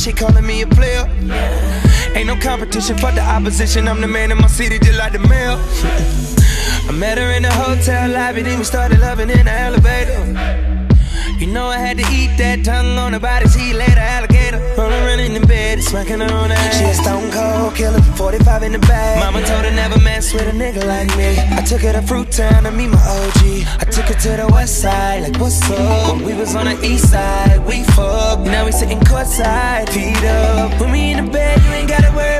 she calling me a player. Ain't no competition for the opposition. I'm the man in my city, just like the mayor. I met her in the hotel lobby, then we started loving in the elevator. You know I had to eat that tongue on her body, she laid an alligator. Rolling in the bed, smacking her on the ass. She a stone cold killer, 45 in the bag. Mama told her never mess with a nigga like me. I took her to Fruit Town to meet my OG. I took her to the west side, like what's up? When we was on the east side, we fucked. Now we sitting courtside, feet up. When we in the bed, you ain't gotta worry